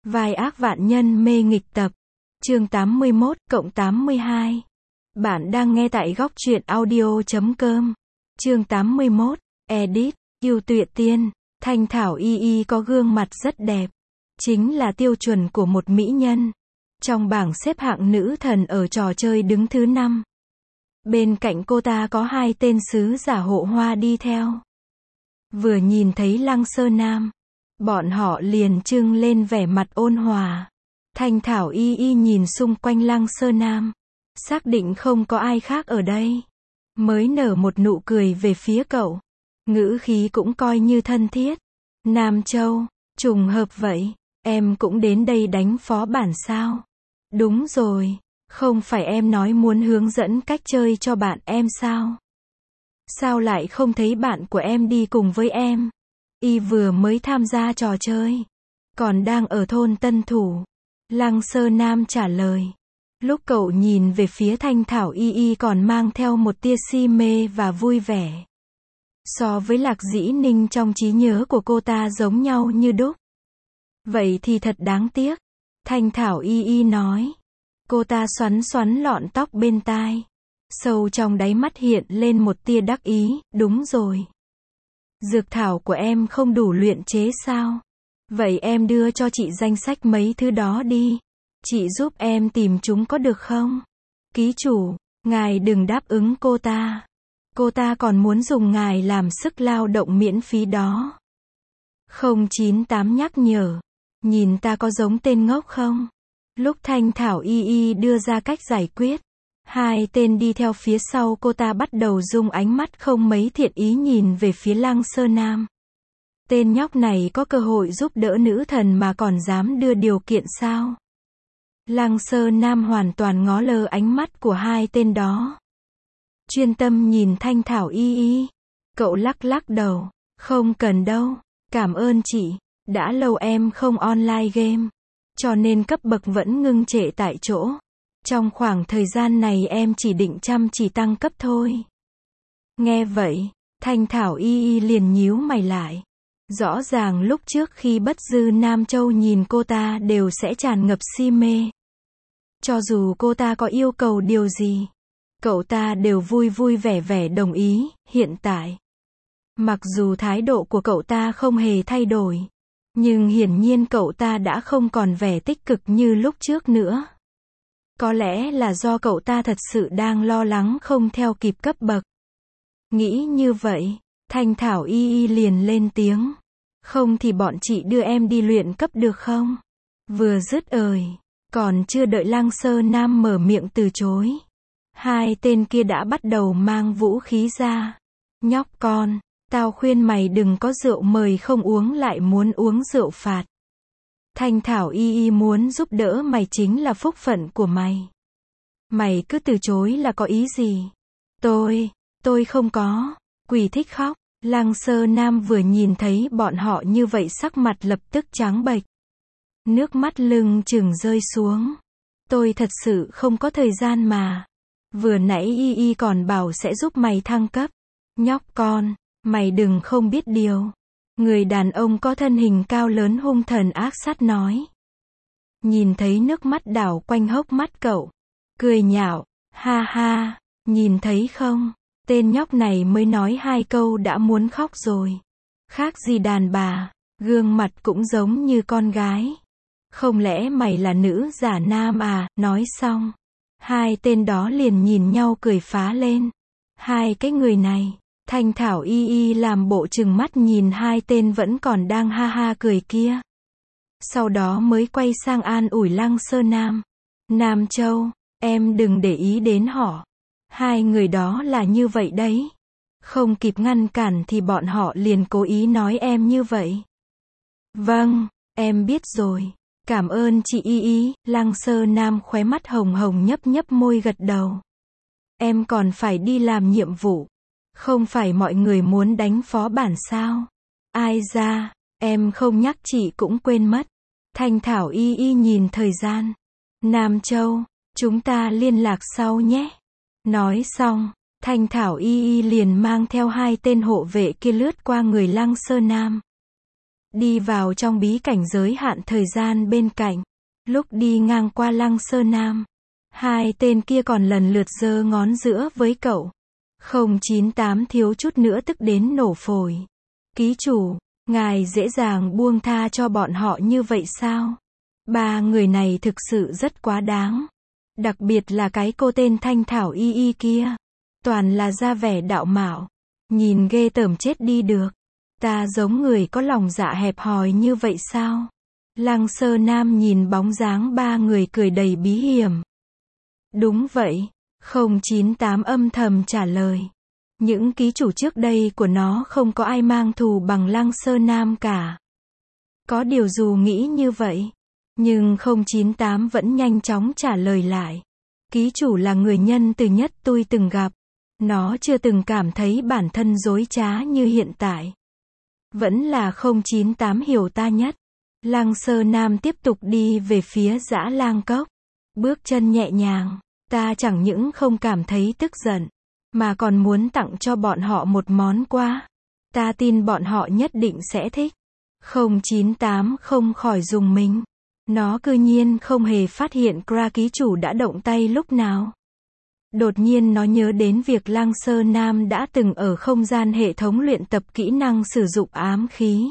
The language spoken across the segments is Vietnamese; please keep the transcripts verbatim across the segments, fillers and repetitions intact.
Vai ác vạn nhân mê nghịch tập. Chương tám mươi mốt cộng tám mươi hai. Bạn đang nghe tại góc truyện audio chấm com. Chương tám mươi mốt. Edit. Yêu Tuệ Tiên. Thanh Thảo Y Y có gương mặt rất đẹp. Chính là tiêu chuẩn của một mỹ nhân. Trong bảng xếp hạng nữ thần ở trò chơi đứng thứ năm. Bên cạnh cô ta có hai tên sứ giả hộ hoa đi theo. Vừa nhìn thấy Lăng Sơ Nam, bọn họ liền trưng lên vẻ mặt ôn hòa. Thanh Thảo Y Y nhìn xung quanh Lăng Sơ Nam, xác định không có ai khác ở đây, mới nở một nụ cười về phía cậu. Ngữ khí cũng coi như thân thiết. Nam Châu, trùng hợp vậy, em cũng đến đây đánh phó bản sao? Đúng rồi, không phải em nói muốn hướng dẫn cách chơi cho bạn em sao? Sao lại không thấy bạn của em đi cùng với em? Y vừa mới tham gia trò chơi, còn đang ở thôn Tân Thủ. Lăng Sơ Nam trả lời. Lúc cậu nhìn về phía Thanh Thảo Y Y còn mang theo một tia si mê và vui vẻ. So với Lạc Dĩ Ninh trong trí nhớ của cô ta giống nhau như đúc. Vậy thì thật đáng tiếc. Thanh Thảo Y Y nói. Cô ta xoắn xoắn lọn tóc bên tai. Sâu trong đáy mắt hiện lên một tia đắc ý. Đúng rồi. Dược thảo của em không đủ luyện chế sao? Vậy em đưa cho chị danh sách mấy thứ đó đi. Chị giúp em tìm chúng có được không? Ký chủ, ngài đừng đáp ứng cô ta. Cô ta còn muốn dùng ngài làm sức lao động miễn phí đó. không chín tám nhắc nhở. Nhìn ta có giống tên ngốc không? Lúc Thanh Thảo Y Y đưa ra cách giải quyết, hai tên đi theo phía sau cô ta bắt đầu dùng ánh mắt không mấy thiện ý nhìn về phía Lăng Sơ Nam. Tên nhóc này có cơ hội giúp đỡ nữ thần mà còn dám đưa điều kiện sao? Lăng Sơ Nam hoàn toàn ngó lơ ánh mắt của hai tên đó. Chuyên tâm nhìn Thanh Thảo Y Y. Cậu lắc lắc đầu. Không cần đâu. Cảm ơn chị. Đã lâu em không online game. Cho nên cấp bậc vẫn ngưng trệ tại chỗ. Trong khoảng thời gian này em chỉ định chăm chỉ tăng cấp thôi. Nghe vậy, Thanh Thảo Y Y liền nhíu mày lại. Rõ ràng lúc trước khi Bất Dư Nam Châu nhìn cô ta đều sẽ tràn ngập si mê. Cho dù cô ta có yêu cầu điều gì, cậu ta đều vui vui vẻ vẻ đồng ý. Hiện tại, mặc dù thái độ của cậu ta không hề thay đổi, nhưng hiển nhiên cậu ta đã không còn vẻ tích cực như lúc trước nữa. Có lẽ là do cậu ta thật sự đang lo lắng không theo kịp cấp bậc. Nghĩ như vậy, Thanh Thảo Y Y liền lên tiếng. Không thì bọn chị đưa em đi luyện cấp được không? Vừa dứt lời, còn chưa đợi Lăng Sơ Nam mở miệng từ chối, hai tên kia đã bắt đầu mang vũ khí ra. Nhóc con, tao khuyên mày đừng có rượu mời không uống lại muốn uống rượu phạt. Thanh Thảo Y Y muốn giúp đỡ mày chính là phúc phận của mày. Mày cứ từ chối là có ý gì? Tôi, tôi không có. Quỷ thích khóc. Lăng Sơ Nam vừa nhìn thấy bọn họ như vậy sắc mặt lập tức trắng bệch. Nước mắt lưng chừng rơi xuống. Tôi thật sự không có thời gian mà. Vừa nãy Y Y còn bảo sẽ giúp mày thăng cấp. Nhóc con, mày đừng không biết điều. Người đàn ông có thân hình cao lớn hung thần ác sát nói. Nhìn thấy nước mắt đảo quanh hốc mắt cậu. Cười nhạo, ha ha, nhìn thấy không? Tên nhóc này mới nói hai câu đã muốn khóc rồi. Khác gì đàn bà, gương mặt cũng giống như con gái. Không lẽ mày là nữ giả nam à? Nói xong, hai tên đó liền nhìn nhau cười phá lên. Hai cái người này. Thanh Thảo Y Y làm bộ trừng mắt nhìn hai tên vẫn còn đang ha ha cười kia. Sau đó mới quay sang an ủi Lăng Sơ Nam. Nam Châu, em đừng để ý đến họ. Hai người đó là như vậy đấy. Không kịp ngăn cản thì bọn họ liền cố ý nói em như vậy. Vâng, em biết rồi. Cảm ơn chị Y Y. Lăng Sơ Nam khóe mắt hồng hồng nhấp nhấp môi gật đầu. Em còn phải đi làm nhiệm vụ. Không phải mọi người muốn đánh phó bản sao? Ai ra, em không nhắc chị cũng quên mất. Thanh Thảo Y Y nhìn thời gian. Nam Châu, chúng ta liên lạc sau nhé. Nói xong, Thanh Thảo Y Y liền mang theo hai tên hộ vệ kia lướt qua người Lăng Sơ Nam. đi vào trong bí cảnh giới hạn thời gian bên cạnh. Lúc đi ngang qua Lăng Sơ Nam, hai tên kia còn lần lượt giơ ngón giữa với cậu. không chín tám thiếu chút nữa tức đến nổ phổi. Ký chủ, ngài dễ dàng buông tha cho bọn họ như vậy sao? Ba người này thực sự rất quá đáng. Đặc biệt là cái cô tên Thanh Thảo Y Y kia. Toàn là ra vẻ đạo mạo. Nhìn ghê tởm chết đi được. Ta giống người có lòng dạ hẹp hòi như vậy sao? Lăng Sơ Nam nhìn bóng dáng ba người cười đầy bí hiểm. Đúng vậy. không chín tám âm thầm trả lời. Những ký chủ trước đây của nó không có ai mang thù bằng Lăng Sơ Nam cả. Có điều dù nghĩ như vậy, nhưng không chín tám vẫn nhanh chóng trả lời lại. Ký chủ là người nhân từ nhất tôi từng gặp. Nó chưa từng cảm thấy bản thân dối trá như hiện tại. Vẫn là không chín tám hiểu ta nhất. Lăng Sơ Nam tiếp tục đi về phía Dã Lang Cốc. Bước chân nhẹ nhàng. Ta chẳng những không cảm thấy tức giận, mà còn muốn tặng cho bọn họ một món quà. Ta tin bọn họ nhất định sẽ thích. không chín tám không khỏi rùng mình. Nó cư nhiên không hề phát hiện Kra ký chủ đã động tay lúc nào. Đột nhiên nó nhớ đến việc Lăng Sơ Nam đã từng ở không gian hệ thống luyện tập kỹ năng sử dụng ám khí.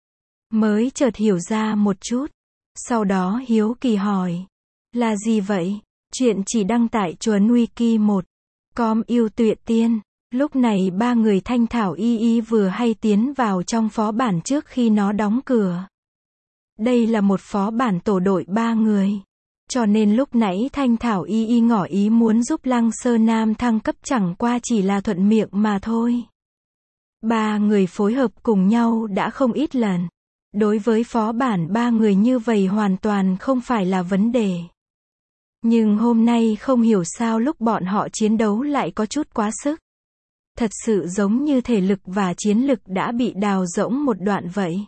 Mới chợt hiểu ra một chút. Sau đó hiếu kỳ hỏi. Là gì vậy? Chuyện chỉ đăng tại Chuồn Wiki một chấm com yêu tuyệt tiên. Lúc này ba người Thanh Thảo Y Y vừa hay tiến vào trong phó bản trước khi nó đóng cửa. Đây là một phó bản tổ đội ba người. Cho nên lúc nãy Thanh Thảo Y Y ngỏ ý muốn giúp Lăng Sơ Nam thăng cấp chẳng qua chỉ là thuận miệng mà thôi. Ba người phối hợp cùng nhau đã không ít lần. Đối với phó bản ba người như vậy hoàn toàn không phải là vấn đề. Nhưng hôm nay không hiểu sao lúc bọn họ chiến đấu lại có chút quá sức. Thật sự giống như thể lực và chiến lực đã bị đào rỗng một đoạn vậy.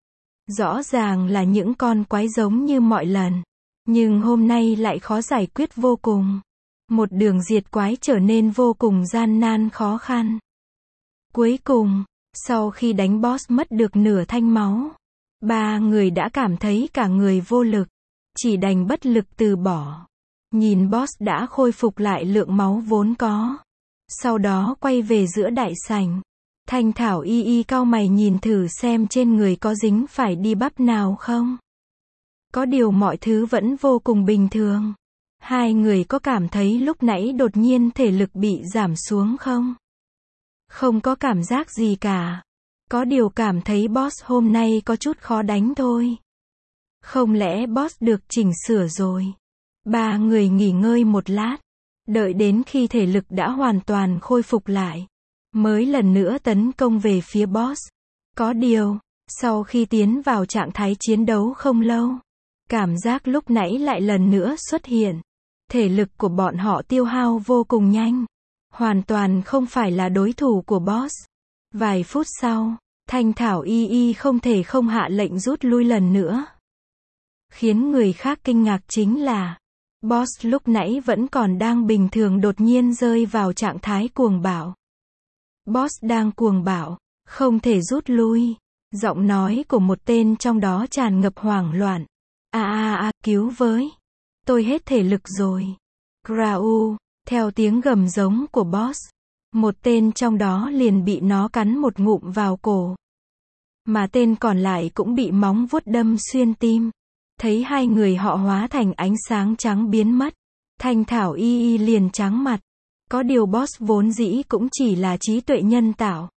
Rõ ràng là những con quái giống như mọi lần. Nhưng hôm nay lại khó giải quyết vô cùng. Một đường diệt quái trở nên vô cùng gian nan khó khăn. Cuối cùng, sau khi đánh boss mất được nửa thanh máu, ba người đã cảm thấy cả người vô lực. Chỉ đành bất lực từ bỏ. Nhìn boss đã khôi phục lại lượng máu vốn có. Sau đó quay về giữa đại sảnh. Thanh Thảo Y Y cau mày nhìn thử xem trên người có dính phải đi bắp nào không. Có điều mọi thứ vẫn vô cùng bình thường. Hai người có cảm thấy lúc nãy đột nhiên thể lực bị giảm xuống không? Không có cảm giác gì cả. Có điều cảm thấy boss hôm nay có chút khó đánh thôi. Không lẽ boss được chỉnh sửa rồi? Ba người nghỉ ngơi một lát. Đợi đến khi thể lực đã hoàn toàn khôi phục lại. Mới lần nữa tấn công về phía boss. Có điều, sau khi tiến vào trạng thái chiến đấu không lâu, cảm giác lúc nãy lại lần nữa xuất hiện. Thể lực của bọn họ tiêu hao vô cùng nhanh. Hoàn toàn không phải là đối thủ của boss. Vài phút sau, Thanh Thảo Y Y không thể không hạ lệnh rút lui lần nữa. Khiến người khác kinh ngạc chính là, boss lúc nãy vẫn còn đang bình thường đột nhiên rơi vào trạng thái cuồng bạo. Boss đang cuồng bạo, không thể rút lui. Giọng nói của một tên trong đó tràn ngập hoảng loạn. A a a, cứu với. Tôi hết thể lực rồi. Krau, theo tiếng gầm giống của boss. Một tên trong đó liền bị nó cắn một ngụm vào cổ. Mà tên còn lại cũng bị móng vuốt đâm xuyên tim. Thấy hai người họ hóa thành ánh sáng trắng biến mất. Thanh Thảo Y Y liền trắng mặt. Có điều boss vốn dĩ cũng chỉ là trí tuệ nhân tạo.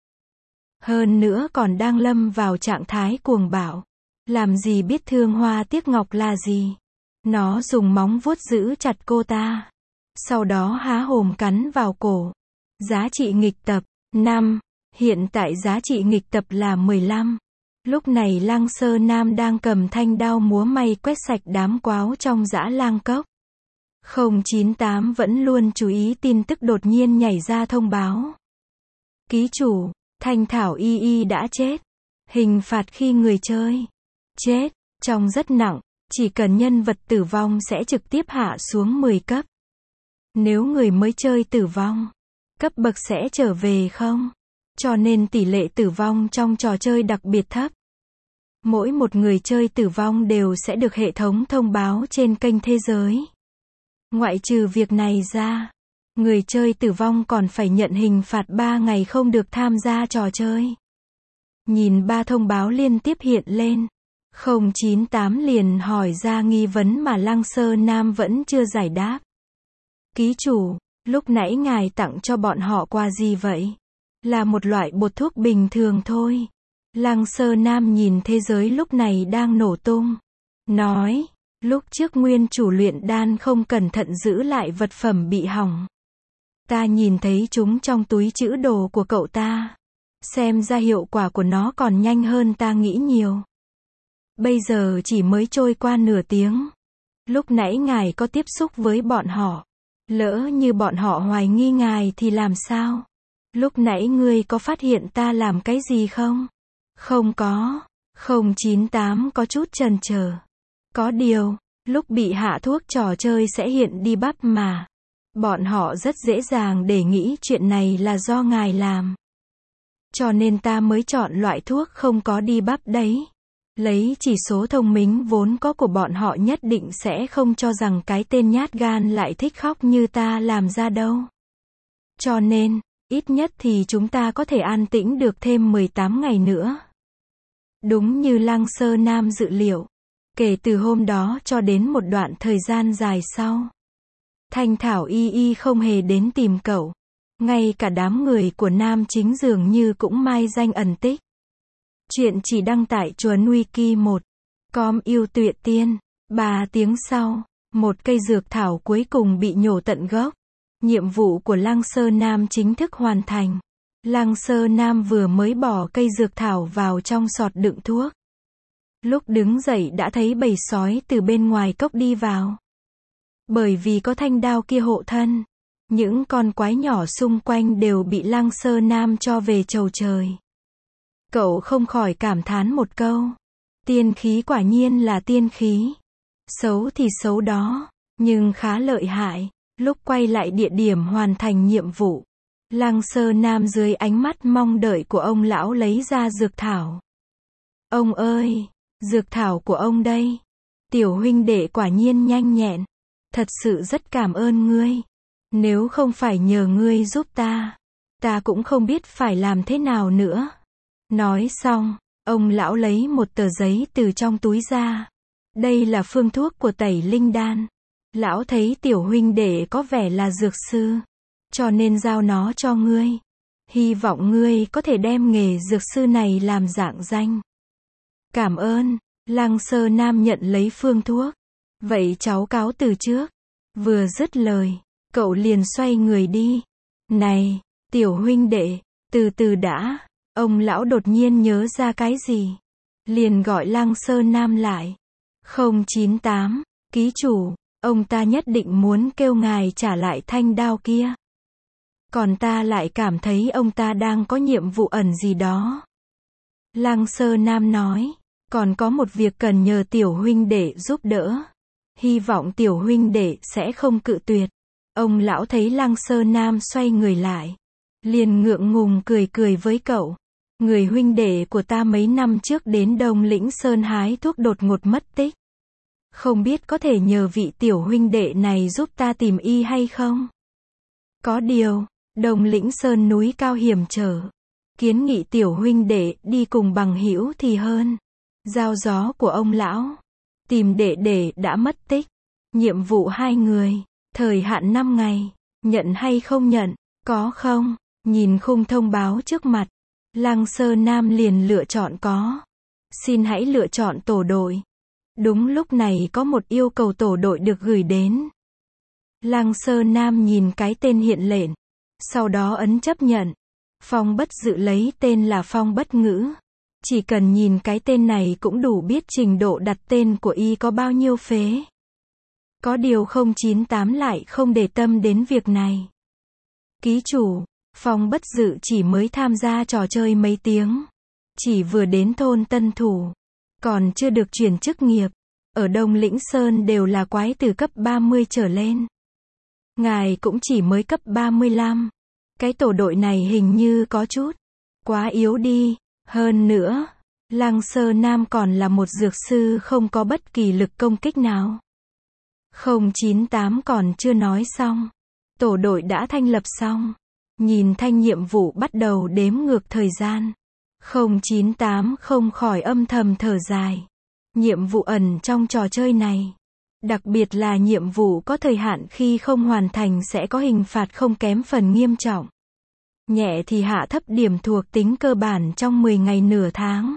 Hơn nữa còn đang lâm vào trạng thái cuồng bạo. Làm gì biết thương hoa tiếc ngọc là gì. Nó dùng móng vuốt giữ chặt cô ta. Sau đó há hồm cắn vào cổ. Giá trị nghịch tập, năm. Hiện tại giá trị nghịch tập là mười lăm. Lúc này Lăng Sơ Nam đang cầm thanh đao múa may quét sạch đám quáo trong Dã Lang Cốc. không chín tám vẫn luôn chú ý tin tức đột nhiên nhảy ra thông báo. Ký chủ, Thanh Thảo Y Y đã chết. Hình phạt khi người chơi chết, trong rất nặng, chỉ cần nhân vật tử vong sẽ trực tiếp hạ xuống mười cấp. Nếu người mới chơi tử vong, cấp bậc sẽ trở về không. Cho nên tỷ lệ tử vong trong trò chơi đặc biệt thấp. Mỗi một người chơi tử vong đều sẽ được hệ thống thông báo trên kênh thế giới. Ngoại trừ việc này ra, người chơi tử vong còn phải nhận hình phạt ba ngày không được tham gia trò chơi. Nhìn ba thông báo liên tiếp hiện lên, không chín tám liền hỏi ra nghi vấn mà Lăng Sơ Nam vẫn chưa giải đáp. Ký chủ, lúc nãy ngài tặng cho bọn họ quà gì vậy? Là một loại bột thuốc bình thường thôi. Lăng Sơ Nam nhìn thế giới lúc này đang nổ tung. Nói, lúc trước nguyên chủ luyện đan không cẩn thận giữ lại vật phẩm bị hỏng. Ta nhìn thấy chúng trong túi trữ đồ của cậu ta. Xem ra hiệu quả của nó còn nhanh hơn ta nghĩ nhiều. Bây giờ chỉ mới trôi qua nửa tiếng. Lúc nãy ngài có tiếp xúc với bọn họ. Lỡ như bọn họ hoài nghi ngài thì làm sao? Lúc nãy ngươi có phát hiện ta làm cái gì không? Không có. không chín tám có chút chần chờ. Có điều, lúc bị hạ thuốc trò chơi sẽ hiện đi bắp mà. Bọn họ rất dễ dàng để nghĩ chuyện này là do ngài làm. Cho nên ta mới chọn loại thuốc không có đi bắp đấy. Lấy chỉ số thông minh vốn có của bọn họ nhất định sẽ không cho rằng cái tên nhát gan lại thích khóc như ta làm ra đâu. Cho nên, ít nhất thì chúng ta có thể an tĩnh được thêm mười tám ngày nữa. Đúng như Lăng Sơ Nam dự liệu. Kể từ hôm đó cho đến một đoạn thời gian dài sau, Thanh Thảo y y không hề đến tìm cậu. Ngay cả đám người của nam chính dường như cũng mai danh ẩn tích. Chuyện chỉ đăng tại Chuồn Wiki một com yêu tuyệt tiên. Ba tiếng sau, một cây dược thảo cuối cùng bị nhổ tận gốc. Nhiệm vụ của Lăng Sơ Nam chính thức hoàn thành. Lăng Sơ Nam vừa mới bỏ cây dược thảo vào trong sọt đựng thuốc. Lúc đứng dậy đã thấy bầy sói từ bên ngoài cốc đi vào. Bởi vì có thanh đao kia hộ thân, những con quái nhỏ xung quanh đều bị Lăng Sơ Nam cho về chầu trời. Cậu không khỏi cảm thán một câu. Tiên khí quả nhiên là tiên khí. Xấu thì xấu đó, nhưng khá lợi hại. Lúc quay lại địa điểm hoàn thành nhiệm vụ, Lăng Sơ Nam dưới ánh mắt mong đợi của ông lão lấy ra dược thảo. Ông ơi, dược thảo của ông đây. Tiểu huynh đệ quả nhiên nhanh nhẹn. Thật sự rất cảm ơn ngươi. Nếu không phải nhờ ngươi giúp ta, ta cũng không biết phải làm thế nào nữa. Nói xong, ông lão lấy một tờ giấy từ trong túi ra. Đây là phương thuốc của tẩy linh đan. Lão thấy tiểu huynh đệ có vẻ là dược sư, cho nên giao nó cho ngươi. Hy vọng ngươi có thể đem nghề dược sư này làm rạng danh. Cảm ơn. Lăng Sơ Nam nhận lấy phương thuốc. Vậy cháu cáo từ trước. Vừa dứt lời, cậu liền xoay người đi. Này, tiểu huynh đệ, từ từ đã. Ông lão đột nhiên nhớ ra cái gì, liền gọi Lăng Sơ Nam lại. không chín tám, ký chủ, ông ta nhất định muốn kêu ngài trả lại thanh đao kia. Còn ta lại cảm thấy ông ta đang có nhiệm vụ ẩn gì đó. Lăng Sơ Nam nói, còn có một việc cần nhờ tiểu huynh đệ giúp đỡ. Hy vọng tiểu huynh đệ sẽ không cự tuyệt. Ông lão thấy Lăng Sơ Nam xoay người lại, liền ngượng ngùng cười cười với cậu. Người huynh đệ của ta mấy năm trước đến Đông Lĩnh Sơn hái thuốc đột ngột mất tích. Không biết có thể nhờ vị tiểu huynh đệ này giúp ta tìm y hay không? Có điều, Đông Lĩnh Sơn núi cao hiểm trở. Kiến nghị tiểu huynh đệ đi cùng bằng hữu thì hơn. Giao gió của ông lão. Tìm đệ đệ đã mất tích. Nhiệm vụ hai người. Thời hạn năm ngày. Nhận hay không nhận? Có không? Nhìn khung thông báo trước mặt, Lăng Sơ Nam liền lựa chọn có. Xin hãy lựa chọn tổ đội. Đúng lúc này có một yêu cầu tổ đội được gửi đến. Lăng Sơ Nam nhìn cái tên hiện lên, sau đó ấn chấp nhận. Phong Bất Dự lấy tên là Phong Bất Ngữ. Chỉ cần nhìn cái tên này cũng đủ biết trình độ đặt tên của y có bao nhiêu phế. Có điều không chín tám lại không để tâm đến việc này. Ký chủ, Phong Bất Dự chỉ mới tham gia trò chơi mấy tiếng. Chỉ vừa đến thôn Tân Thủ. Còn chưa được chuyển chức nghiệp. Ở Đông Lĩnh Sơn đều là quái từ cấp ba mươi trở lên. Ngài cũng chỉ mới cấp ba mươi lăm. Cái tổ đội này hình như có chút quá yếu đi. Hơn nữa, Lăng Sơ Nam còn là một dược sư không có bất kỳ lực công kích nào. không chín tám còn chưa nói xong. Tổ đội đã thanh lập xong. Nhìn thanh nhiệm vụ bắt đầu đếm ngược thời gian. không chín tám không khỏi âm thầm thở dài. Nhiệm vụ ẩn trong trò chơi này. Đặc biệt là nhiệm vụ có thời hạn khi không hoàn thành sẽ có hình phạt không kém phần nghiêm trọng. Nhẹ thì hạ thấp điểm thuộc tính cơ bản trong mười ngày nửa tháng.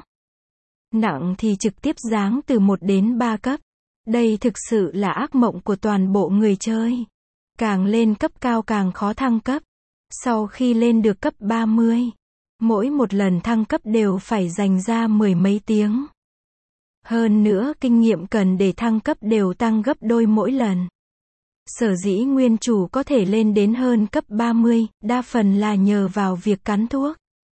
Nặng thì trực tiếp giáng từ một đến ba cấp. Đây thực sự là ác mộng của toàn bộ người chơi. Càng lên cấp cao càng khó thăng cấp. Sau khi lên được cấp ba mươi, mỗi một lần thăng cấp đều phải dành ra mười mấy tiếng. Hơn nữa kinh nghiệm cần để thăng cấp đều tăng gấp đôi mỗi lần. Sở dĩ nguyên chủ có thể lên đến hơn cấp ba mươi, đa phần là nhờ vào việc cắn thuốc.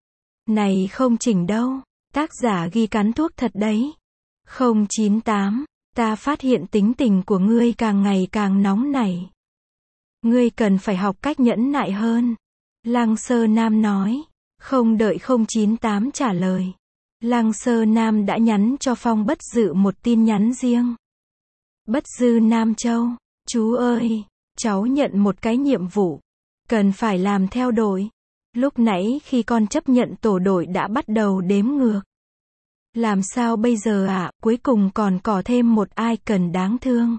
Này không chỉnh đâu, tác giả ghi cắn thuốc thật đấy. không chín tám, ta phát hiện tính tình của ngươi càng ngày càng nóng nảy. Ngươi cần phải học cách nhẫn nại hơn. Lăng Sơ Nam nói. Không đợi không chín tám trả lời. Lăng Sơ Nam đã nhắn cho Phong Bất Dự một tin nhắn riêng. Bất Dư Nam Châu, chú ơi, cháu nhận một cái nhiệm vụ. Cần phải làm theo đội. Lúc nãy khi con chấp nhận tổ đội đã bắt đầu đếm ngược. Làm sao bây giờ ạ, à? Cuối cùng còn có thêm một ai cần đáng thương.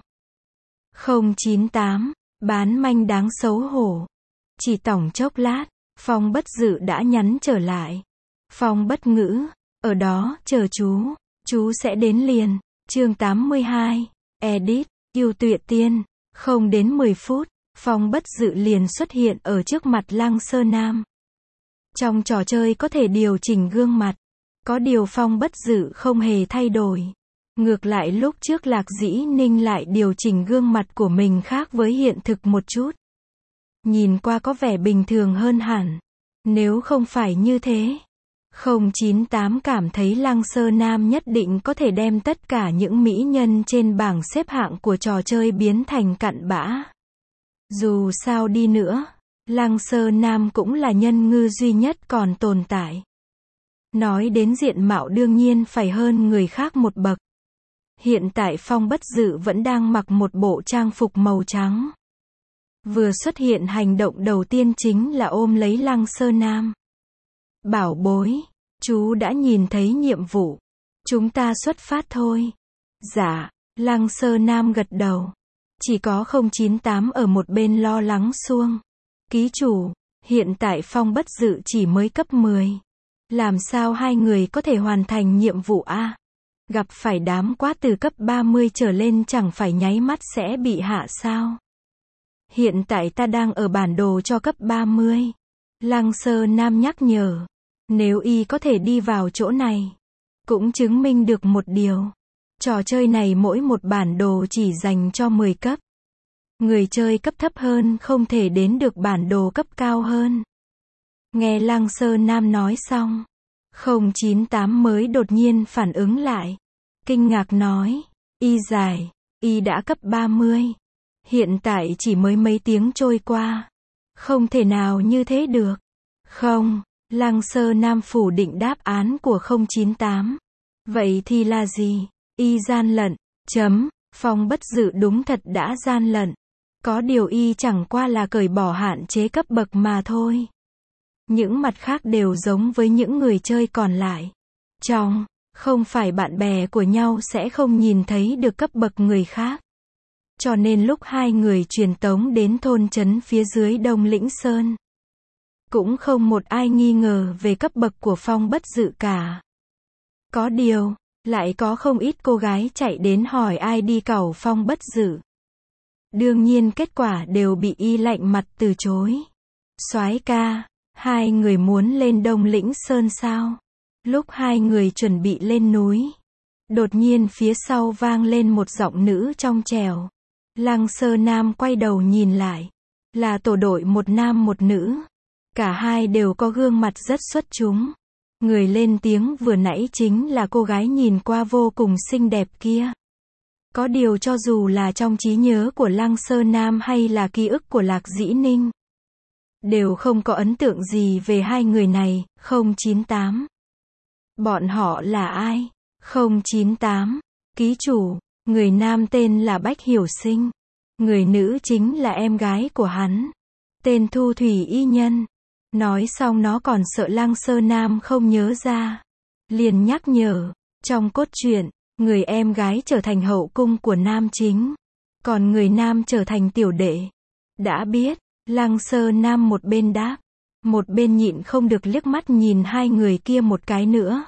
không chín tám, bán manh đáng xấu hổ. Chỉ tổng chốc lát, Phong Bất Dự đã nhắn trở lại. Phong Bất Ngữ, ở đó, chờ chú, chú sẽ đến liền. Chương tám mươi hai, Edit, Yêu Tuyệt Tiên, không đến mười phút, Phong Bất Dự liền xuất hiện ở trước mặt Lăng Sơ Nam. Trong trò chơi có thể điều chỉnh gương mặt, có điều Phong Bất Dự không hề thay đổi. Ngược lại lúc trước Lạc Dĩ Ninh lại điều chỉnh gương mặt của mình khác với hiện thực một chút. Nhìn qua có vẻ bình thường hơn hẳn. Nếu không phải như thế, không chín tám cảm thấy Lăng Sơ Nam nhất định có thể đem tất cả những mỹ nhân trên bảng xếp hạng của trò chơi biến thành cặn bã. Dù sao đi nữa, Lăng Sơ Nam cũng là nhân ngư duy nhất còn tồn tại. Nói đến diện mạo đương nhiên phải hơn người khác một bậc. Hiện tại Phong Bất Dự vẫn đang mặc một bộ trang phục màu trắng. Vừa xuất hiện hành động đầu tiên chính là ôm lấy Lăng Sơ Nam. Bảo bối, chú đã nhìn thấy nhiệm vụ. Chúng ta xuất phát thôi. Dạ, Lăng Sơ Nam gật đầu. Chỉ có không chín tám ở một bên lo lắng xuông. Ký chủ, hiện tại Phong Bất Dự chỉ mới cấp mười. Làm sao hai người có thể hoàn thành nhiệm vụ a? Gặp phải đám quá từ cấp ba mươi trở lên chẳng phải nháy mắt sẽ bị hạ sao? Hiện tại ta đang ở bản đồ cho cấp ba mươi. Lăng Sơ Nam nhắc nhở. Nếu y có thể đi vào chỗ này, cũng chứng minh được một điều. Trò chơi này mỗi một bản đồ chỉ dành cho mười cấp. Người chơi cấp thấp hơn không thể đến được bản đồ cấp cao hơn. Nghe Lăng Sơ Nam nói xong, không chín tám mới đột nhiên phản ứng lại. Kinh ngạc nói, y dài, y đã cấp ba mươi. Hiện tại chỉ mới mấy tiếng trôi qua. Không thể nào như thế được. Không, Lăng Sơ Nam phủ định đáp án của không chín tám. Vậy thì là gì? Y gian lận, chấm, Phong Bất Dự đúng thật đã gian lận. Có điều y chẳng qua là cởi bỏ hạn chế cấp bậc mà thôi. Những mặt khác đều giống với những người chơi còn lại. Trong, không phải bạn bè của nhau sẽ không nhìn thấy được cấp bậc người khác. Cho nên lúc hai người truyền tống đến thôn trấn phía dưới Đông Lĩnh Sơn, cũng không một ai nghi ngờ về cấp bậc của Phong Bất Dự cả. Có điều, lại có không ít cô gái chạy đến hỏi ai đi cẩu Phong Bất Dự. Đương nhiên kết quả đều bị y lạnh mặt từ chối. Soái ca, hai người muốn lên Đông Lĩnh Sơn sao? Lúc hai người chuẩn bị lên núi, đột nhiên phía sau vang lên một giọng nữ trong trẻo. Lăng Sơ Nam quay đầu nhìn lại. Là tổ đội một nam một nữ. Cả hai đều có gương mặt rất xuất chúng. Người lên tiếng vừa nãy chính là cô gái nhìn qua vô cùng xinh đẹp kia. Có điều cho dù là trong trí nhớ của Lăng Sơ Nam hay là ký ức của Lạc Dĩ Ninh, đều không có ấn tượng gì về hai người này. Không chín tám Bọn họ là ai? không chín tám. Ký chủ, người nam tên là Bách Hiểu Sinh. Người nữ chính là em gái của hắn. Tên Thu Thủy Y Nhân. Nói xong nó còn sợ Lăng Sơ Nam không nhớ ra. Liền nhắc nhở, trong cốt truyện, người em gái trở thành hậu cung của nam chính. Còn người nam trở thành tiểu đệ. Đã biết, Lăng Sơ Nam một bên đáp, một bên nhịn không được liếc mắt nhìn hai người kia một cái nữa.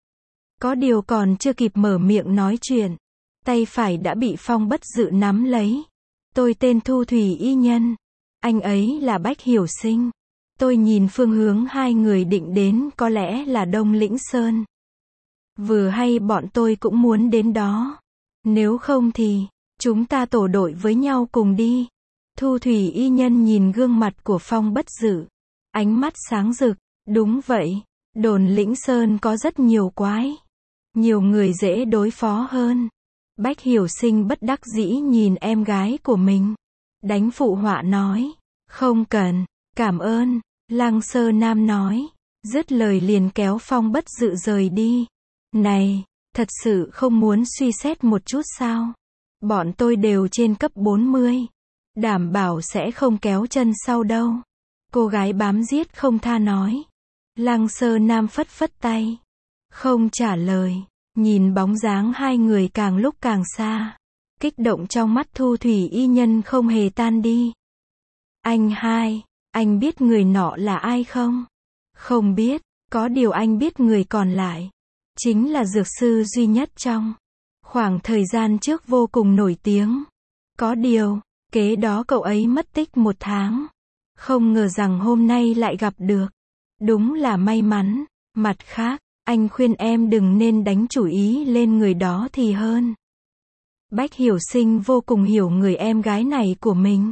Có điều còn chưa kịp mở miệng nói chuyện, tay phải đã bị Phong Bất Dự nắm lấy. Tôi tên Thu Thủy Y Nhân. Anh ấy là Bách Hiểu Sinh. Tôi nhìn phương hướng hai người định đến có lẽ là Đông Lĩnh Sơn. Vừa hay bọn tôi cũng muốn đến đó. Nếu không thì, chúng ta tổ đội với nhau cùng đi. Thu Thủy Y Nhân nhìn gương mặt của Phong Bất Dự. Ánh mắt sáng rực. Đúng vậy, đồn Lĩnh Sơn có rất nhiều quái. Nhiều người dễ đối phó hơn. Bách Hiểu Sinh bất đắc dĩ nhìn em gái của mình. Đánh phụ họa nói. Không cần, cảm ơn. Lăng Sơ Nam nói. Dứt lời liền kéo Phong Bất Dự rời đi. Này, thật sự không muốn suy xét một chút sao? Bọn tôi đều trên cấp bốn mươi. Đảm bảo sẽ không kéo chân sau đâu. Cô gái bám giết không tha nói. Lăng Sơ Nam phất phất tay. Không trả lời. Nhìn bóng dáng hai người càng lúc càng xa. Kích động trong mắt Thu Thủy Y Nhân không hề tan đi. Anh hai, anh biết người nọ là ai không? Không biết, có điều anh biết người còn lại. Chính là dược sư duy nhất trong khoảng thời gian trước vô cùng nổi tiếng. Có điều, kế đó cậu ấy mất tích một tháng. Không ngờ rằng hôm nay lại gặp được. Đúng là may mắn. Mặt khác, anh khuyên em đừng nên đánh chủ ý lên người đó thì hơn. Bách Hiểu Sinh vô cùng hiểu người em gái này của mình.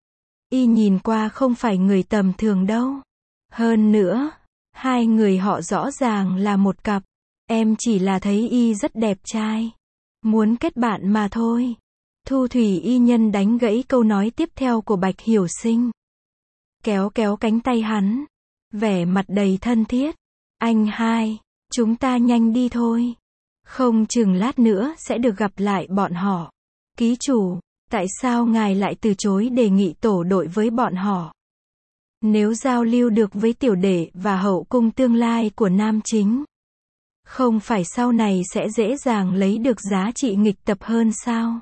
Y nhìn qua không phải người tầm thường đâu. Hơn nữa, hai người họ rõ ràng là một cặp. Em chỉ là thấy Y rất đẹp trai. Muốn kết bạn mà thôi. Thu Thủy Y Nhân đánh gãy câu nói tiếp theo của Bạch Hiểu Sinh. Kéo kéo cánh tay hắn. Vẻ mặt đầy thân thiết. Anh hai, chúng ta nhanh đi thôi. Không chừng lát nữa sẽ được gặp lại bọn họ. Ký chủ, tại sao ngài lại từ chối đề nghị tổ đội với bọn họ? Nếu giao lưu được với tiểu đệ và hậu cung tương lai của nam chính, không phải sau này sẽ dễ dàng lấy được giá trị nghịch tập hơn sao?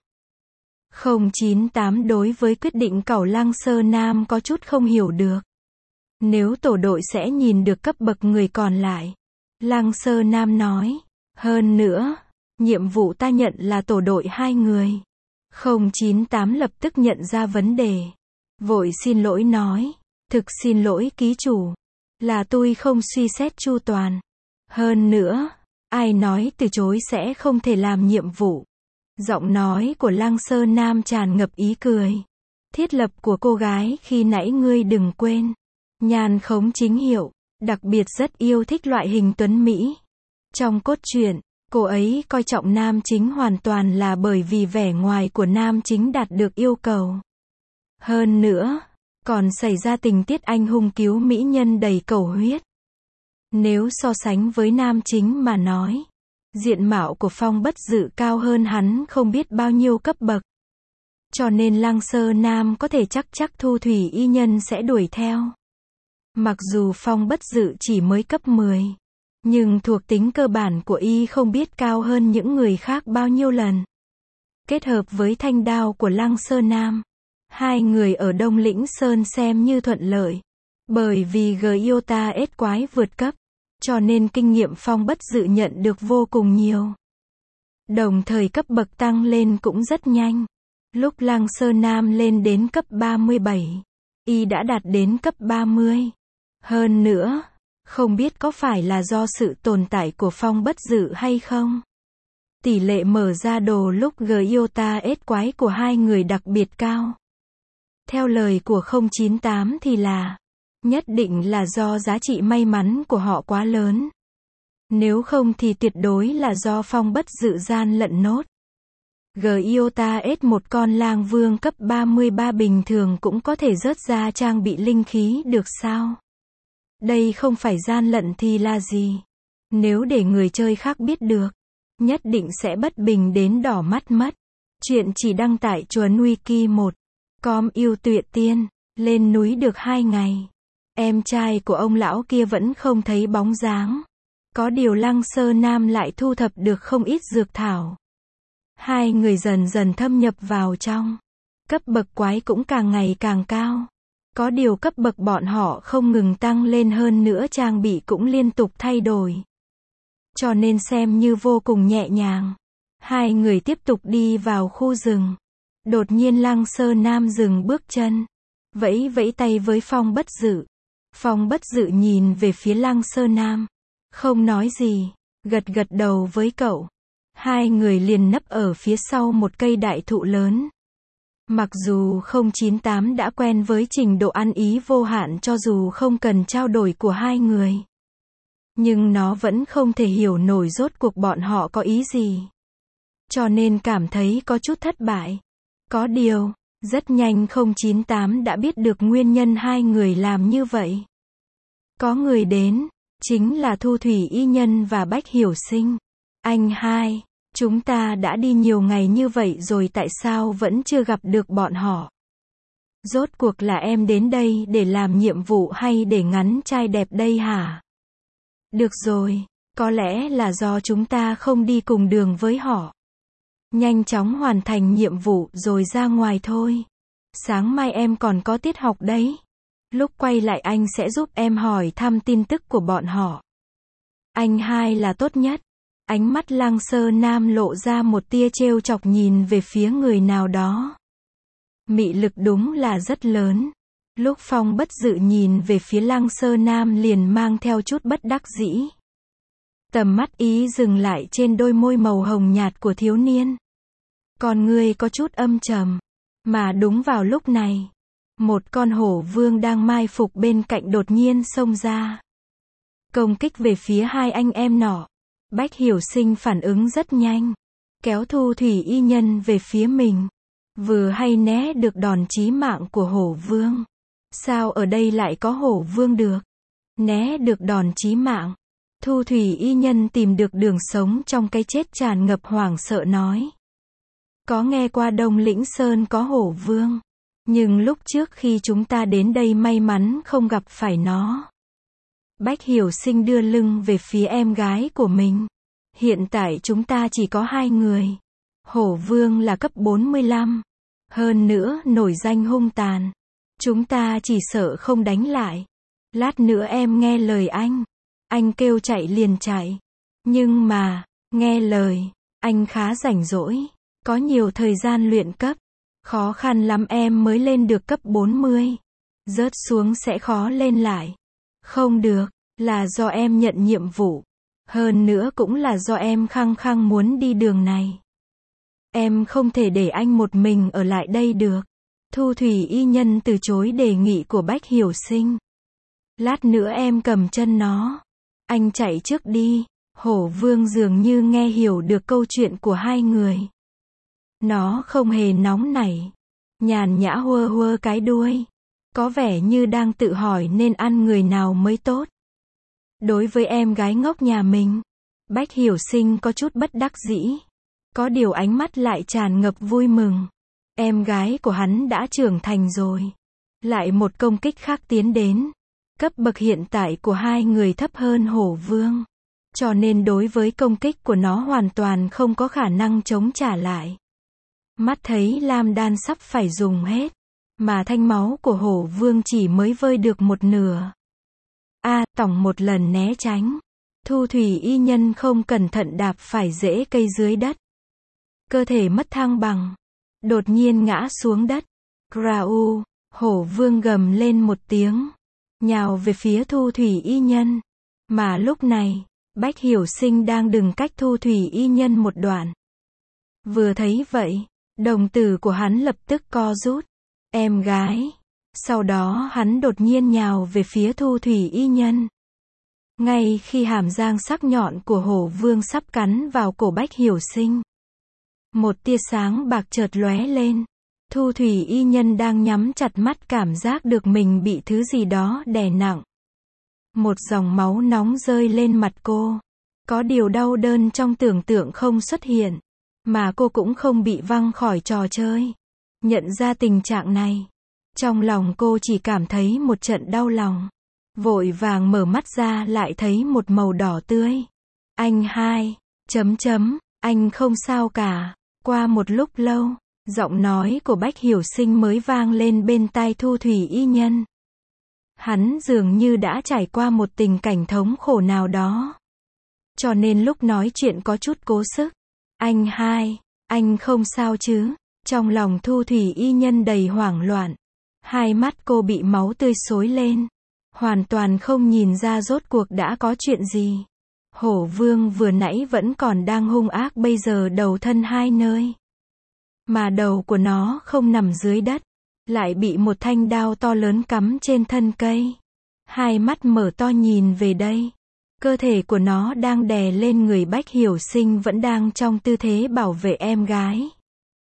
không chín tám đối với quyết định cẩu Lăng Sơ Nam có chút không hiểu được. Nếu tổ đội sẽ nhìn được cấp bậc người còn lại. Lăng Sơ Nam nói. Hơn nữa, nhiệm vụ ta nhận là tổ đội hai người. không chín tám lập tức nhận ra vấn đề. Vội xin lỗi nói. Thực xin lỗi ký chủ. Là tôi không suy xét chu toàn. Hơn nữa, ai nói từ chối sẽ không thể làm nhiệm vụ. Giọng nói của Lăng Sơ Nam tràn ngập ý cười. Thiết lập của cô gái khi nãy ngươi đừng quên. Nhan khống chính hiệu, đặc biệt rất yêu thích loại hình tuấn Mỹ. Trong cốt truyện, cô ấy coi trọng nam chính hoàn toàn là bởi vì vẻ ngoài của nam chính đạt được yêu cầu. Hơn nữa, còn xảy ra tình tiết anh hùng cứu mỹ nhân đầy cầu huyết. Nếu so sánh với nam chính mà nói, diện mạo của Phong Bất Dự cao hơn hắn không biết bao nhiêu cấp bậc. Cho nên Lăng Sơ Nam có thể chắc chắc Thu Thủy Y Nhân sẽ đuổi theo. Mặc dù Phong Bất Dự chỉ mới cấp mười, nhưng thuộc tính cơ bản của Y không biết cao hơn những người khác bao nhiêu lần. Kết hợp với thanh đao của Lăng Sơ Nam, hai người ở Đông Lĩnh Sơn xem như thuận lợi. Bởi vì Gyota ết quái vượt cấp, cho nên kinh nghiệm Phong Bất Dự nhận được vô cùng nhiều. Đồng thời cấp bậc tăng lên cũng rất nhanh. Lúc Lăng Sơ Nam lên đến cấp ba mươi bảy, Y đã đạt đến cấp ba mươi. Hơn nữa, không biết có phải là do sự tồn tại của Phong Bất Dự hay không? Tỷ lệ mở ra đồ lúc Gyota ết quái của hai người đặc biệt cao. Theo lời của không chín tám thì là, nhất định là do giá trị may mắn của họ quá lớn. Nếu không thì tuyệt đối là do Phong Bất Dự gian lận nốt. Gyota ết một con lang vương cấp ba mươi ba bình thường cũng có thể rớt ra trang bị linh khí được sao? Đây không phải gian lận thì là gì? Nếu để người chơi khác biết được, nhất định sẽ bất bình đến đỏ mắt mất. Chuyện chỉ đăng tải Chuồn Wiki một com yêu tuệ tiên. Lên núi được hai ngày, em trai của ông lão kia vẫn không thấy bóng dáng. Có điều Lăng Sơ Nam lại thu thập được không ít dược thảo. Hai người dần dần thâm nhập vào trong. Cấp bậc quái cũng càng ngày càng cao. Có điều cấp bậc bọn họ không ngừng tăng lên, hơn nữa trang bị cũng liên tục thay đổi. Cho nên xem như vô cùng nhẹ nhàng. Hai người tiếp tục đi vào khu rừng. Đột nhiên Lăng Sơ Nam dừng bước chân. Vẫy vẫy tay với Phong Bất Dự. Phong Bất Dự nhìn về phía Lăng Sơ Nam. Không nói gì. Gật gật đầu với cậu. Hai người liền nấp ở phía sau một cây đại thụ lớn. Mặc dù không chín tám đã quen với trình độ ăn ý vô hạn cho dù không cần trao đổi của hai người. Nhưng nó vẫn không thể hiểu nổi rốt cuộc bọn họ có ý gì. Cho nên cảm thấy có chút thất bại. Có điều, rất nhanh không chín tám đã biết được nguyên nhân hai người làm như vậy. Có người đến, chính là Thu Thủy Y Nhân và Bách Hiểu Sinh. Anh hai, chúng ta đã đi nhiều ngày như vậy rồi tại sao vẫn chưa gặp được bọn họ? Rốt cuộc là em đến đây để làm nhiệm vụ hay để ngắn trai đẹp đây hả? Được rồi, có lẽ là do chúng ta không đi cùng đường với họ. Nhanh chóng hoàn thành nhiệm vụ rồi ra ngoài thôi. Sáng mai em còn có tiết học đấy. Lúc quay lại anh sẽ giúp em hỏi thăm tin tức của bọn họ. Anh hai là tốt nhất. Ánh mắt Lăng Sơ Nam lộ ra một tia trêu chọc nhìn về phía người nào đó. Mị lực đúng là rất lớn. Lúc Phong Bất Dự nhìn về phía Lăng Sơ Nam liền mang theo chút bất đắc dĩ. Tầm mắt ý dừng lại trên đôi môi màu hồng nhạt của thiếu niên. Con ngươi có chút âm trầm. Mà đúng vào lúc này, một con hổ vương đang mai phục bên cạnh đột nhiên xông ra. Công kích về phía hai anh em nọ. Bách Hiểu Sinh phản ứng rất nhanh. Kéo Thu Thủy Y Nhân về phía mình. Vừa hay né được đòn chí mạng của hổ vương. Sao ở đây lại có hổ vương được? Né được đòn chí mạng. Thu Thủy Y Nhân tìm được đường sống trong cái chết tràn ngập hoảng sợ nói. Có nghe qua Đông Lĩnh Sơn có hổ vương. Nhưng lúc trước khi chúng ta đến đây may mắn không gặp phải nó. Bách Hiểu Sinh đưa lưng về phía em gái của mình. Hiện tại chúng ta chỉ có hai người. Hổ vương là cấp bốn mươi lăm. Hơn nữa nổi danh hung tàn. Chúng ta chỉ sợ không đánh lại. Lát nữa em nghe lời anh. Anh kêu chạy liền chạy. Nhưng mà, nghe lời, anh khá rảnh rỗi. Có nhiều thời gian luyện cấp. Khó khăn lắm em mới lên được cấp bốn mươi. Rớt xuống sẽ khó lên lại. Không được, là do em nhận nhiệm vụ. Hơn nữa cũng là do em khăng khăng muốn đi đường này. Em không thể để anh một mình ở lại đây được. Thu Thủy Y Nhân từ chối đề nghị của Bách Hiểu Sinh. Lát nữa em cầm chân nó. Anh chạy trước đi. Hổ vương dường như nghe hiểu được câu chuyện của hai người. Nó không hề nóng nảy. Nhàn nhã hua hua cái đuôi. Có vẻ như đang tự hỏi nên ăn người nào mới tốt. Đối với em gái ngốc nhà mình, Bách Hiểu Sinh có chút bất đắc dĩ. Có điều ánh mắt lại tràn ngập vui mừng. Em gái của hắn đã trưởng thành rồi. Lại một công kích khác tiến đến. Cấp bậc hiện tại của hai người thấp hơn hổ vương. Cho nên đối với công kích của nó hoàn toàn không có khả năng chống trả lại. Mắt thấy lam đan sắp phải dùng hết. Mà thanh máu của hổ vương chỉ mới vơi được một nửa. A, à, tỏng một lần né tránh. Thu Thủy Y Nhân không cẩn thận đạp phải rễ cây dưới đất. Cơ thể mất thăng bằng. Đột nhiên ngã xuống đất. Grau, hổ vương gầm lên một tiếng. Nhào về phía Thu Thủy Y Nhân. Mà lúc này, Bách Hiểu Sinh đang đứng cách Thu Thủy Y Nhân một đoạn. Vừa thấy vậy, đồng tử của hắn lập tức co rút. Em gái. Sau đó hắn đột nhiên nhào về phía Thu Thủy Y Nhân. Ngay khi hàm răng sắc nhọn của hổ vương sắp cắn vào cổ Bách Hiểu Sinh. Một tia sáng bạc chợt lóe lên. Thu Thủy Y Nhân đang nhắm chặt mắt cảm giác được mình bị thứ gì đó đè nặng. Một dòng máu nóng rơi lên mặt cô. Có điều đau đớn trong tưởng tượng không xuất hiện, mà cô cũng không bị văng khỏi trò chơi. Nhận ra tình trạng này, trong lòng cô chỉ cảm thấy một trận đau lòng. Vội vàng mở mắt ra lại thấy một màu đỏ tươi. Anh hai, chấm chấm, anh không sao cả. Qua một lúc lâu, giọng nói của Bách Hiểu Sinh mới vang lên bên tai Thu Thủy y nhân. Hắn dường như đã trải qua một tình cảnh thống khổ nào đó, cho nên lúc nói chuyện có chút cố sức. Anh hai, anh không sao chứ? Trong lòng Thu Thủy y nhân đầy hoảng loạn. Hai mắt cô bị máu tươi xối lên. Hoàn toàn không nhìn ra rốt cuộc đã có chuyện gì. Hổ vương vừa nãy vẫn còn đang hung ác, bây giờ đầu thân hai nơi. Mà đầu của nó không nằm dưới đất, lại bị một thanh đao to lớn cắm trên thân cây. Hai mắt mở to nhìn về đây. Cơ thể của nó đang đè lên người Bách Hiểu Sinh, vẫn đang trong tư thế bảo vệ em gái.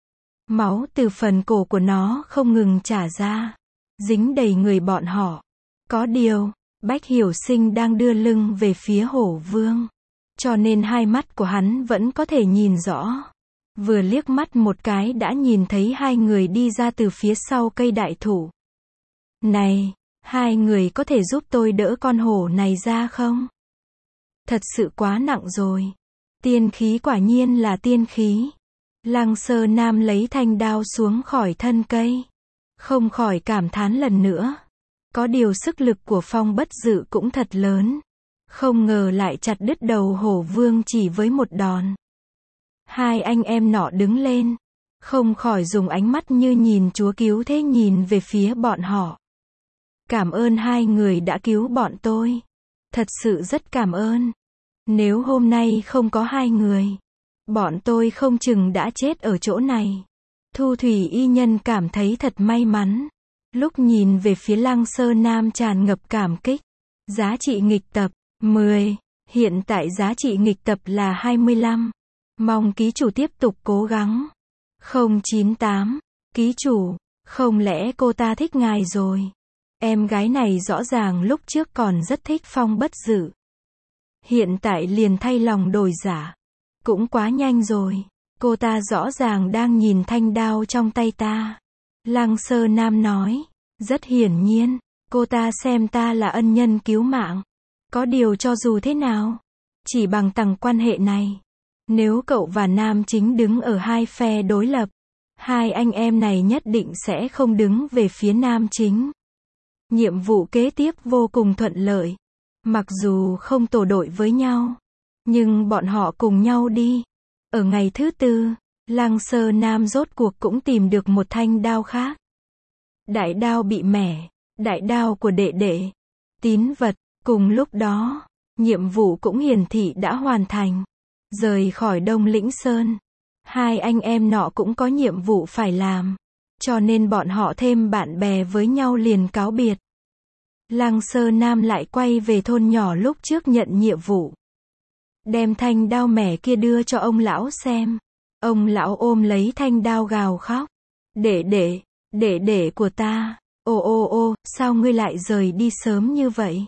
Máu từ phần cổ của nó không ngừng trả ra, dính đầy người bọn họ. Có điều, Bách Hiểu Sinh đang đưa lưng về phía Hổ Vương, cho nên hai mắt của hắn vẫn có thể nhìn rõ. Vừa liếc mắt một cái đã nhìn thấy hai người đi ra từ phía sau cây đại thụ. Này, hai người có thể giúp tôi đỡ con hổ này ra không? Thật sự quá nặng rồi. Tiên khí, quả nhiên là tiên khí. Lăng Sơ Nam lấy thanh đao xuống khỏi thân cây, không khỏi cảm thán lần nữa. Có điều sức lực của Phong Bất Dự cũng thật lớn. Không ngờ lại chặt đứt đầu hổ vương chỉ với một đòn. Hai anh em nọ đứng lên, không khỏi dùng ánh mắt như nhìn chúa cứu thế nhìn về phía bọn họ. Cảm ơn hai người đã cứu bọn tôi. Thật sự rất cảm ơn. Nếu hôm nay không có hai người, bọn tôi không chừng đã chết ở chỗ này. Thu Thủy y nhân cảm thấy thật may mắn. Lúc nhìn về phía Lăng Sơ Nam tràn ngập cảm kích. Giá trị nghịch tập mười. Hiện tại giá trị nghịch tập là hai mươi lăm. Mong ký chủ tiếp tục cố gắng. không chín tám. Ký chủ, không lẽ cô ta thích ngài rồi? Em gái này rõ ràng lúc trước còn rất thích Phong Bất Dự, hiện tại liền thay lòng đổi dạ. Cũng quá nhanh rồi. Cô ta rõ ràng đang nhìn thanh đao trong tay ta. Lăng Sơ Nam nói. Rất hiển nhiên, cô ta xem ta là ân nhân cứu mạng. Có điều cho dù thế nào, chỉ bằng tầng quan hệ này, nếu cậu và Nam Chính đứng ở hai phe đối lập, hai anh em này nhất định sẽ không đứng về phía Nam Chính. Nhiệm vụ kế tiếp vô cùng thuận lợi. Mặc dù không tổ đội với nhau, nhưng bọn họ cùng nhau đi. Ở ngày thứ tư, Lăng Sơ Nam rốt cuộc cũng tìm được một thanh đao khác. Đại đao bị mẻ, đại đao của đệ đệ. Tín vật, cùng lúc đó, nhiệm vụ cũng hiển thị đã hoàn thành. Rời khỏi Đông Lĩnh Sơn, hai anh em nọ cũng có nhiệm vụ phải làm, cho nên bọn họ thêm bạn bè với nhau liền cáo biệt. Lăng Sơ Nam lại quay về thôn nhỏ lúc trước nhận nhiệm vụ. Đem thanh đao mẻ kia đưa cho ông lão xem. Ông lão ôm lấy thanh đao gào khóc. Đệ đệ, đệ đệ của ta, ô ô ô, sao ngươi lại rời đi sớm như vậy?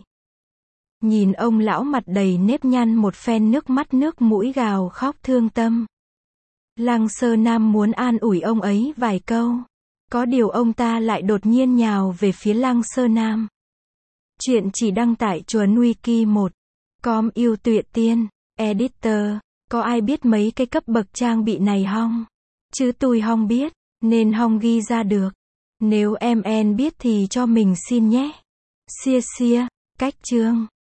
Nhìn ông lão mặt đầy nếp nhăn một phen nước mắt nước mũi gào khóc thương tâm. Lăng Sơ Nam muốn an ủi ông ấy vài câu. Có điều ông ta lại đột nhiên nhào về phía Lăng Sơ Nam. Chuyện chỉ đăng tại Chuồn Wiki một chấm com yêu tuyệt tiên, editor. Có ai biết mấy cái cấp bậc trang bị này hong? Chứ tôi hong biết, nên hong ghi ra được. Nếu em en biết thì cho mình xin nhé. Xia xia, cách chương.